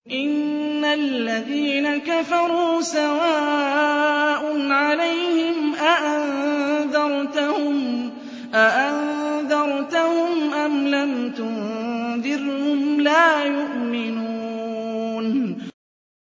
إِنَّ الَّذِينَ كَفَرُوا سَوَاءٌ عَلَيْهِمْ أَأَنذَرْتَهُمْ أَمْ لَمْ تُنذِرْهُمْ لَا يُؤْمِنُونَ